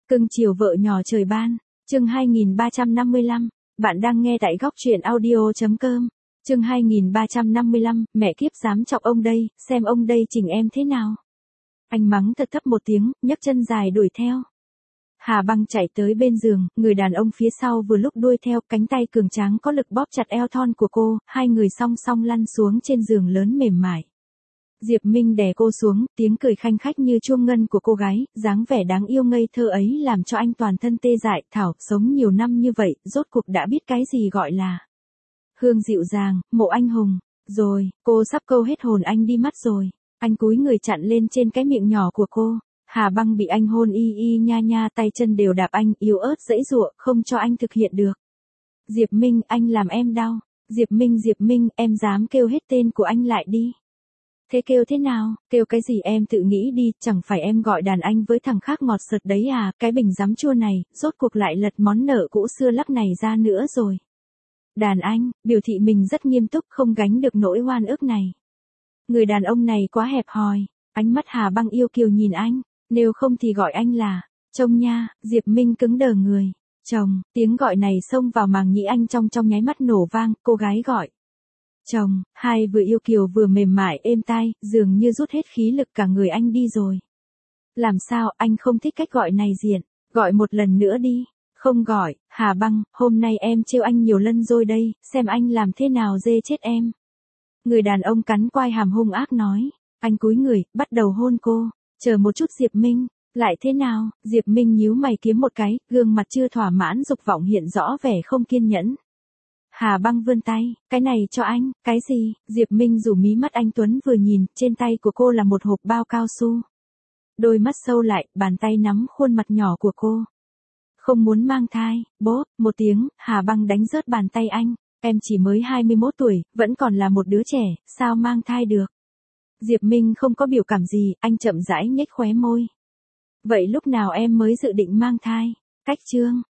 Cưng chiều vợ nhỏ trời ban, chương 2355, bạn đang nghe tại góc truyện audio.com, chương 2355, mẹ kiếp dám chọc ông đây, xem ông đây chỉnh em thế nào. Anh mắng thật thấp một tiếng, nhấc chân dài đuổi theo. Hà Băng chạy tới bên giường, người đàn ông phía sau vừa lúc đuôi theo, cánh tay cường tráng có lực bóp chặt eo thon của cô, hai người song song lăn xuống trên giường lớn mềm mại. Diệp Minh đè cô xuống, tiếng cười khanh khách như chuông ngân của cô gái, dáng vẻ đáng yêu ngây thơ ấy làm cho anh toàn thân tê dại. Thảo, sống nhiều năm như vậy, rốt cuộc đã biết cái gì gọi là hương dịu dàng, mộ anh hùng. Rồi, cô sắp câu hết hồn anh đi mất rồi. Anh cúi người chặn lên trên cái miệng nhỏ của cô. Hà Băng bị anh hôn y y nha nha, tay chân đều đạp anh, yếu ớt giãy giụa, không cho anh thực hiện được. Diệp Minh, anh làm em đau. Diệp Minh, em dám kêu hết tên của anh lại đi. Thế kêu thế nào, kêu cái gì em tự nghĩ đi, chẳng phải em gọi đàn anh với thằng khác ngọt sượt đấy à, cái bình giấm chua này, rốt cuộc lại lật món nợ cũ xưa lắc này ra nữa rồi. Đàn anh, biểu thị mình rất nghiêm túc, không gánh được nỗi oan ức này. Người đàn ông này quá hẹp hòi, ánh mắt Hà Băng yêu kiều nhìn anh, nếu không thì gọi anh là chồng nha. Diệp Minh cứng đờ người. Chồng, tiếng gọi này xông vào màng nhĩ anh trong nháy mắt nổ vang, cô gái gọi chồng, hai vừa yêu kiều vừa mềm mại êm tai, dường như rút hết khí lực cả người anh đi rồi. Làm sao, anh không thích cách gọi này diện, gọi một lần nữa đi. Không gọi, Hà Băng, hôm nay em trêu anh nhiều lần rồi đây, xem anh làm thế nào dê chết em. Người đàn ông cắn quai hàm hung ác nói, anh cúi người, bắt đầu hôn cô. Chờ một chút Diệp Minh, lại thế nào? Diệp Minh nhíu mày kiếm một cái, gương mặt chưa thỏa mãn dục vọng hiện rõ vẻ không kiên nhẫn. Hà Băng vươn tay, cái này cho anh, cái gì? Diệp Minh rủ mí mắt anh tuấn vừa nhìn, trên tay của cô là một hộp bao cao su. Đôi mắt sâu lại, bàn tay nắm khuôn mặt nhỏ của cô. Không muốn mang thai, bốp, một tiếng, Hà Băng đánh rớt bàn tay anh, em chỉ mới 21 tuổi, vẫn còn là một đứa trẻ, sao mang thai được? Diệp Minh không có biểu cảm gì, anh chậm rãi nhếch khóe môi. Vậy lúc nào em mới dự định mang thai? Cách chương